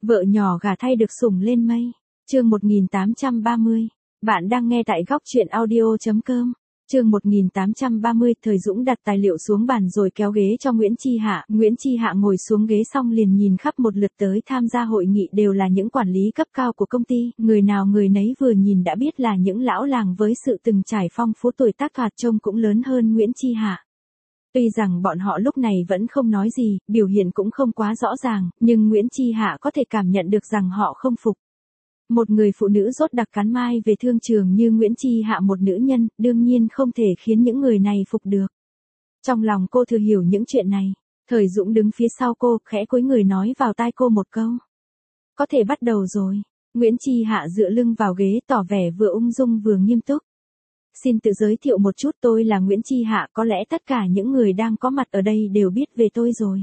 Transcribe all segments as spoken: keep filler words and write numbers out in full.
Vợ nhỏ gả thay được sủng lên mây. Chương một nghìn tám trăm ba mươi. Bạn đang nghe tại góc truyện audio chấm com. Chương một nghìn tám trăm ba mươi, Thời Dũng đặt tài liệu xuống bàn rồi kéo ghế cho Nguyễn Chi Hạ. Nguyễn Chi Hạ ngồi xuống ghế xong liền nhìn khắp một lượt tới tham gia hội nghị đều là những quản lý cấp cao của công ty, người nào người nấy vừa nhìn đã biết là những lão làng với sự từng trải phong phú, tuổi tác thoạt trông cũng lớn hơn Nguyễn Chi Hạ. Tuy rằng bọn họ lúc này vẫn không nói gì, biểu hiện cũng không quá rõ ràng, nhưng Nguyễn Chi Hạ có thể cảm nhận được rằng họ không phục. Một người phụ nữ rốt đặc cắn mai về thương trường như Nguyễn Chi Hạ, một nữ nhân, đương nhiên không thể khiến những người này phục được. Trong lòng cô thừa hiểu những chuyện này. Thời Dũng đứng phía sau cô, khẽ cúi người nói vào tai cô một câu. Có thể bắt đầu rồi. Nguyễn Chi Hạ dựa lưng vào ghế tỏ vẻ vừa ung dung vừa nghiêm túc. Xin tự giới thiệu một chút, tôi là Nguyễn Chi Hạ, có lẽ tất cả những người đang có mặt ở đây đều biết về tôi rồi.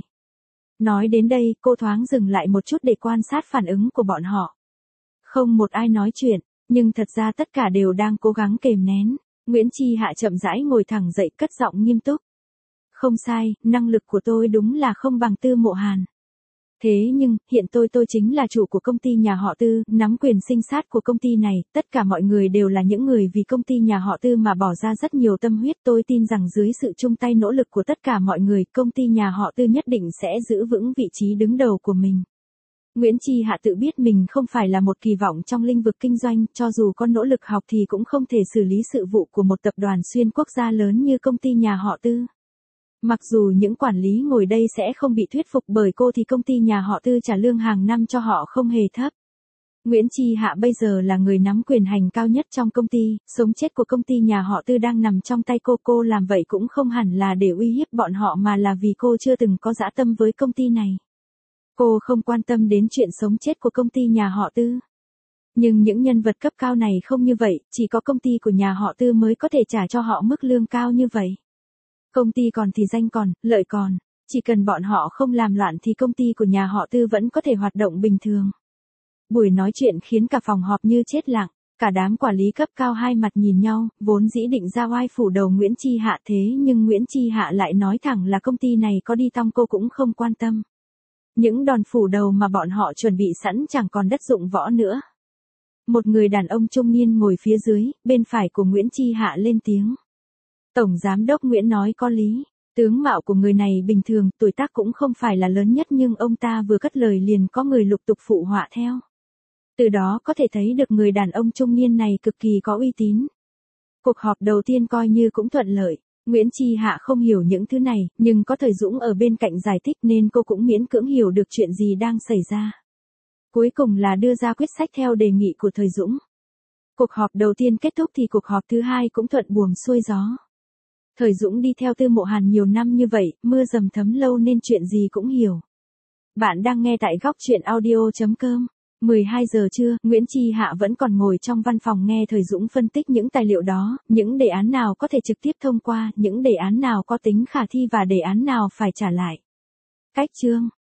Nói đến đây, cô thoáng dừng lại một chút để quan sát phản ứng của bọn họ. Không một ai nói chuyện, nhưng thật ra tất cả đều đang cố gắng kềm nén. Nguyễn Chi Hạ chậm rãi ngồi thẳng dậy, cất giọng nghiêm túc. Không sai, năng lực của tôi đúng là không bằng Tư Mộ Hàn. Thế nhưng, hiện tôi tôi chính là chủ của công ty nhà họ Tư, nắm quyền sinh sát của công ty này, tất cả mọi người đều là những người vì công ty nhà họ Tư mà bỏ ra rất nhiều tâm huyết. Tôi tin rằng dưới sự chung tay nỗ lực của tất cả mọi người, công ty nhà họ Tư nhất định sẽ giữ vững vị trí đứng đầu của mình. Nguyễn Chi Hạ tự biết mình không phải là một kỳ vọng trong lĩnh vực kinh doanh, cho dù có nỗ lực học thì cũng không thể xử lý sự vụ của một tập đoàn xuyên quốc gia lớn như công ty nhà họ Tư. Mặc dù những quản lý ngồi đây sẽ không bị thuyết phục bởi cô thì công ty nhà họ Tư trả lương hàng năm cho họ không hề thấp. Nguyễn Chi Hạ bây giờ là người nắm quyền hành cao nhất trong công ty, sống chết của công ty nhà họ Tư đang nằm trong tay cô. Cô làm vậy cũng không hẳn là để uy hiếp bọn họ mà là vì cô chưa từng có dã tâm với công ty này. Cô không quan tâm đến chuyện sống chết của công ty nhà họ Tư. Nhưng những nhân vật cấp cao này không như vậy, chỉ có công ty của nhà họ Tư mới có thể trả cho họ mức lương cao như vậy. Công ty còn thì danh còn, lợi còn, chỉ cần bọn họ không làm loạn thì công ty của nhà họ Tư vẫn có thể hoạt động bình thường. Buổi nói chuyện khiến cả phòng họp như chết lặng, cả đám quản lý cấp cao hai mặt nhìn nhau, vốn dĩ định ra oai phủ đầu Nguyễn Chi Hạ, thế nhưng Nguyễn Chi Hạ lại nói thẳng là công ty này có đi tong cô cũng không quan tâm. Những đòn phủ đầu mà bọn họ chuẩn bị sẵn chẳng còn đất dụng võ nữa. Một người đàn ông trung niên ngồi phía dưới, bên phải của Nguyễn Chi Hạ lên tiếng. Tổng Giám đốc Nguyễn nói có lý. Tướng mạo của người này bình thường, tuổi tác cũng không phải là lớn nhất, nhưng ông ta vừa cất lời liền có người lục tục phụ họa theo. Từ đó có thể thấy được người đàn ông trung niên này cực kỳ có uy tín. Cuộc họp đầu tiên coi như cũng thuận lợi. Nguyễn Chi Hạ không hiểu những thứ này, nhưng có Thời Dũng ở bên cạnh giải thích nên cô cũng miễn cưỡng hiểu được chuyện gì đang xảy ra. Cuối cùng là đưa ra quyết sách theo đề nghị của Thời Dũng. Cuộc họp đầu tiên kết thúc thì cuộc họp thứ hai cũng thuận buồm xuôi gió. Thời Dũng đi theo Tư Mộ Hàn nhiều năm như vậy, mưa dầm thấm lâu nên chuyện gì cũng hiểu. Bạn đang nghe tại góc truyện audio chấm com. mười hai giờ trưa, Nguyễn Chi Hạ vẫn còn ngồi trong văn phòng nghe Thời Dũng phân tích những tài liệu đó, những đề án nào có thể trực tiếp thông qua, những đề án nào có tính khả thi và đề án nào phải trả lại. Cách chương,